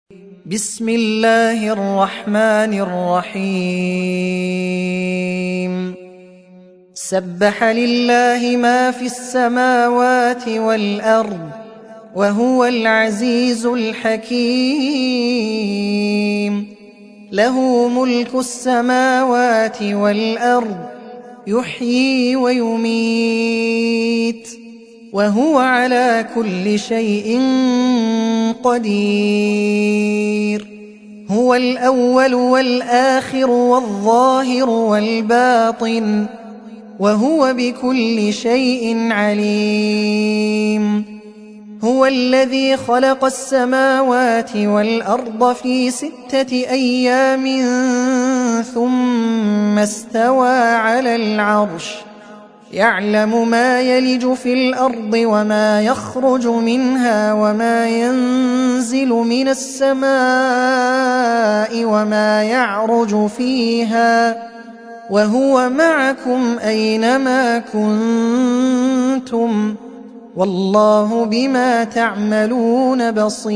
بسم الله الرحمن الرحيم سبح لله ما في السماوات والأرض وهو العزيز الحكيم له ملك السماوات والأرض يحيي ويميت وهو على كل شيء قدير هو الأول والآخر والظاهر والباطن وهو بكل شيء عليم هو الذي خلق السماوات والأرض في 6 أيام ثم استوى على العرش يعلم ما يلج في الأرض وما يخرج منها وما ينزل من السماء وما يعرج فيها وهو معكم أينما كنتم والله بما تعملون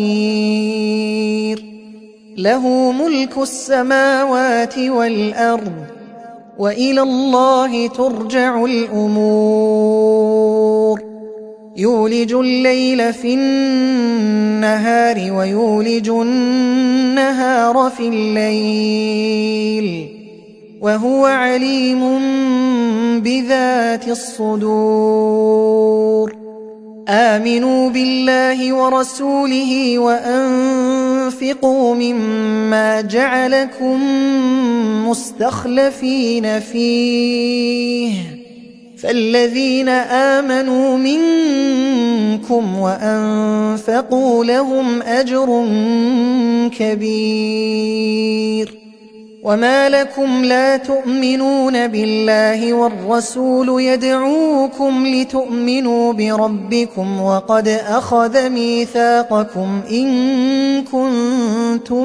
بصير له ملك السماوات والأرض وإلى الله ترجع الأمور يولج الليل في النهار ويولج النهار في الليل وهو عليم بذات الصدور آمنوا بالله ورسوله وأنفقوا مما جعلكم مستخلفين فيه فالذين آمنوا منكم وأنفقوا لهم أجر كبير وما لكم لا تؤمنون بالله والرسول يدعوكم لتؤمنوا بربكم وقد أخذ ميثاقكم إن كنتم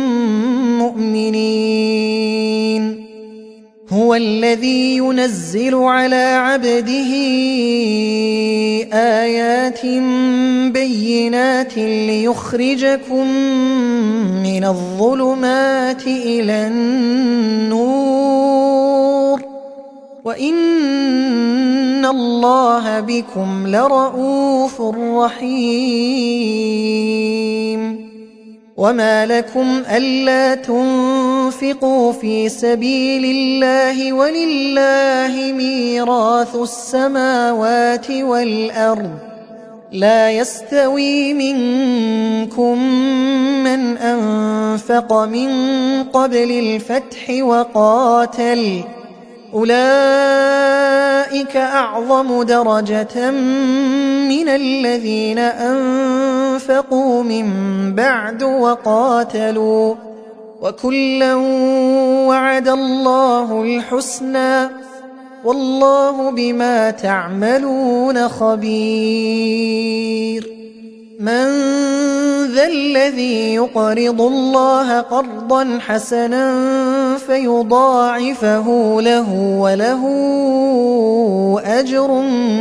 مؤمنين هو الذي ينزل على عبده آيات بينات ليخرجكم من الظلمات إلى النور وإن الله بكم لرءوف رحيم وما لكم ألا تنفقوا في سبيل الله ولله ميراث السماوات والأرض لا يستوي منكم من أنفق من قبل الفتح وقاتل أولئك أعظم درجة من الذين أنفقوا من بعد وقاتلوا وكلا وعد الله الحسنى والله بما تعملون خبير من ذا الذي يقرض الله قرضا حسنا فيضاعفه له وله أجر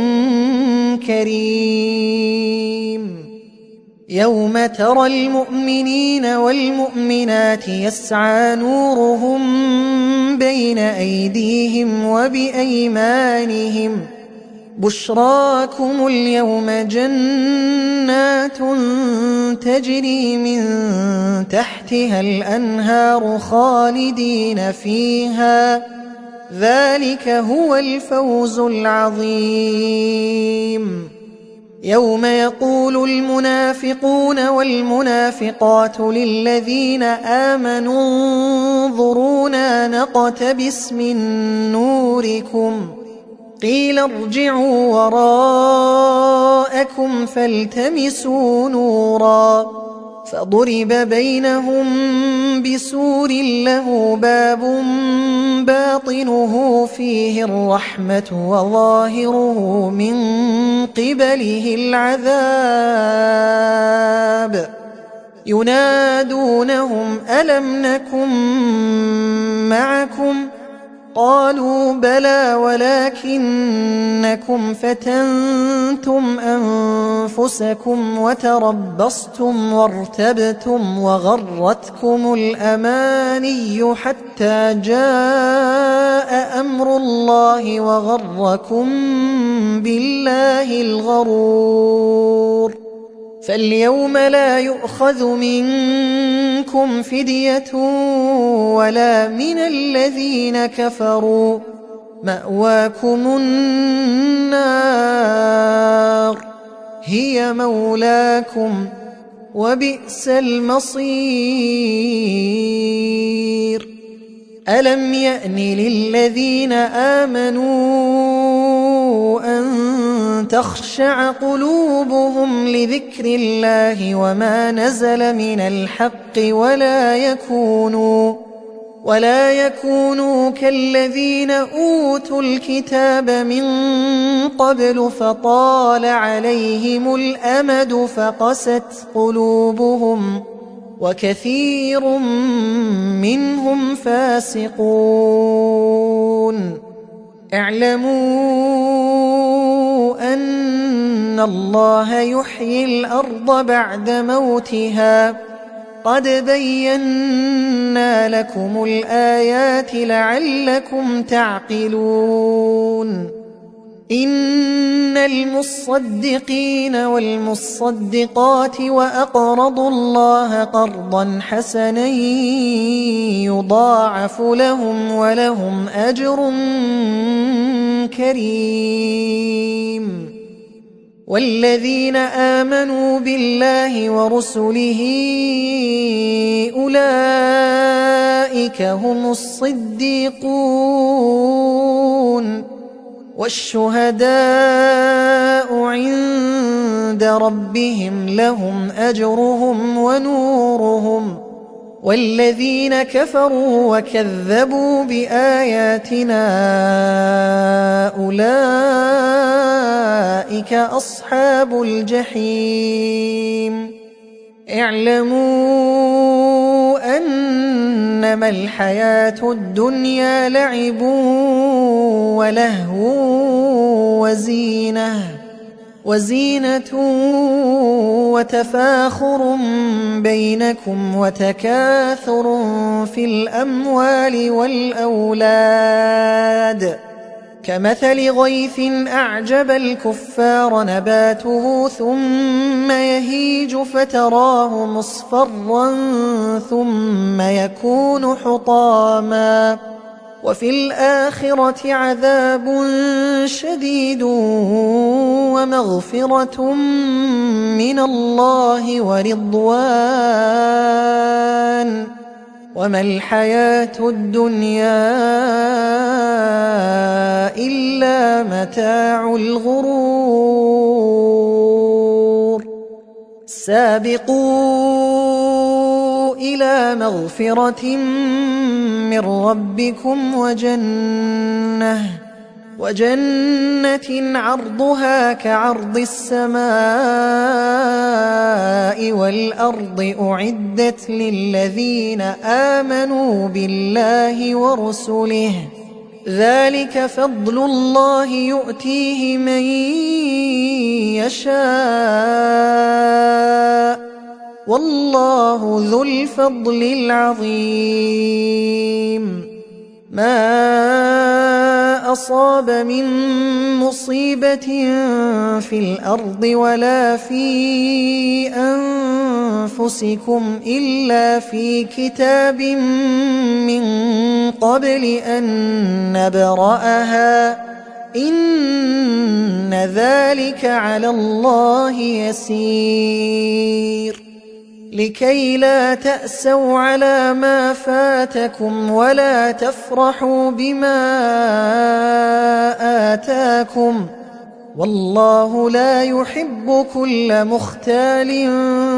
كريم يوم ترى المؤمنين والمؤمنات يسعى نورهم بين أيديهم وبأيمانهم بشراكم اليوم جنات تجري من تحتها الأنهار خالدين فيها ذلك هو الفوز العظيم يوم يقول المنافقون والمنافقات للذين آمنوا انظرونا نقتبس من نوركم قيل ارجعوا وراءكم فالتمسوا نورا فضرب بينهم بسور له باب باطنه فيه الرحمة وظاهره من قبله العذاب ينادونهم ألم نكن معكم قالوا بلى ولكنكم فتنتم أنفسكم وتربصتم وارتبتم وغرتكم الأماني حتى جاء أمر الله وغركم بالله الغرور فاليوم لا يؤخذ منكم فدية ولا من الذين كفروا مأواكم النار هي مولاكم وبئس المصير ألم يأن للذين آمنوا أن تخشع قلوبهم لذكر الله وما نزل من الحق ولا يكونوا كالذين أوتوا الكتاب من قبل فطال عليهم الأمد فقست قلوبهم وكثير منهم فاسقون اعلموا أن الله يحيي الأرض بعد موتها قد بينا لكم الآيات لعلكم تعقلون إن المصدقين والمصدقات وأقرضوا الله قرضا حسنا يضاعف لهم ولهم أجر كريم والذين آمنوا بالله ورسله أولئك هم الصديقون والشهداء عند ربهم لهم أجرهم ونورهم والذين كفروا وكذبوا بآياتنا أولئك أصحاب الجحيم اعلموا أنما الحياة الدنيا لعب ولهو وزينة وتفاخر بينكم وتكاثر في الأموال والأولاد كمثل غيث أعجب الكفار نباته ثم يهيج فتراه مصفرا ثم يكون حطاما وفي الآخرة عذاب شديد ومغفرة من الله ورضوان وما الحياة الدنيا إلا متاع الغرور سابقوا إلى مغفرة من ربكم وجنة عرضها كعرض السماء والأرض أعدت للذين آمنوا بالله ورسله ذلك فضل الله يؤتيه من يشاء والله ذو الفضل العظيم ما أصاب من مصيبة في الأرض ولا في أنفسكم إلا في كتاب من قبل أن نبرأها إن ذلك على الله يسير لكي لا تأسوا على ما فاتكم ولا تفرحوا بما آتاكم والله لا يحب كل مختال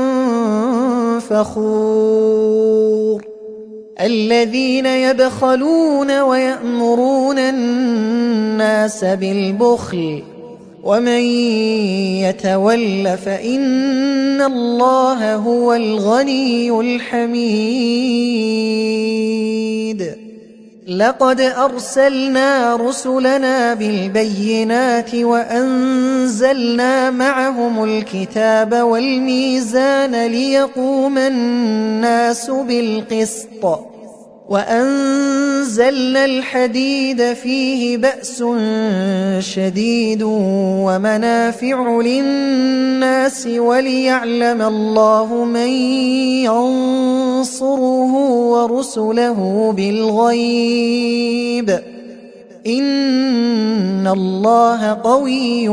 فخور الذين يبخلون ويأمرون الناس بالبخل ومن يتول فإن الله هو الغني الحميد لقد أرسلنا رسلنا بالبينات وأنزلنا معهم الكتاب والميزان ليقوم الناس بالقسط وأنزلنا الحديد فيه بأس شديد ومنافع للناس وليعلم الله من ينصره ورسله بالغيب إن الله قوي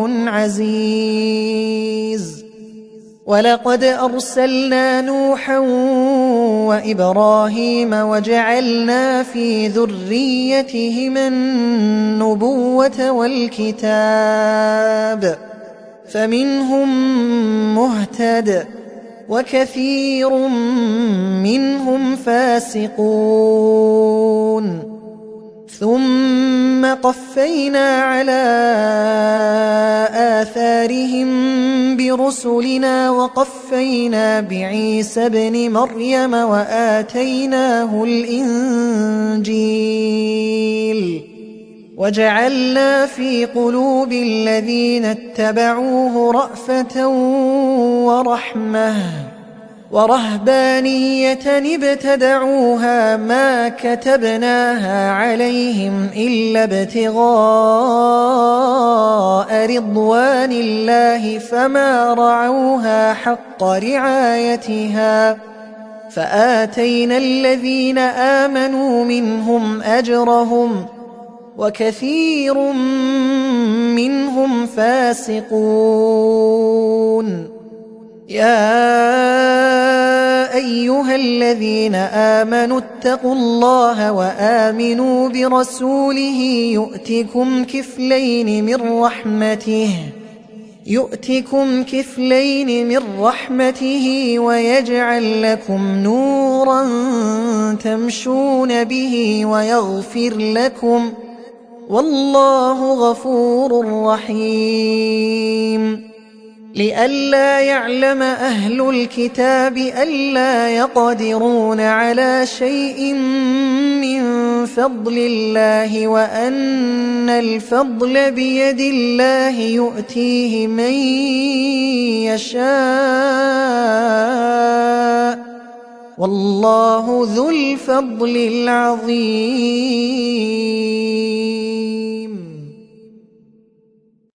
عزيز. ولقد أرسلنا نوحا وإبراهيم وجعلنا في ذريتهما النبوة والكتاب فمنهم مهتد وكثير منهم فاسقون. ثم قفينا على آثارهم برسلنا وقفينا بعيسى ابن مريم وآتيناه الإنجيل وجعلنا في قلوب الذين اتبعوه رأفة ورحمة ورهبانية ابتدعوها ما كتبناها عليهم إلا ابتغاء رضوان الله فما رعوها حق رعايتها فآتينا الذين آمنوا منهم أجرهم وكثير منهم فاسقون. يا أيها الذين آمنوا اتقوا الله وآمنوا برسوله يؤتكم كفلين من رحمته ويجعل لكم نورا تمشون به ويغفر لكم والله غفور رحيم. لئلا يعلم أهل الكتاب ألا يقدرون على شيء من فضل الله وأن الفضل بيد الله يؤتيه من يشاء والله ذو الفضل العظيم.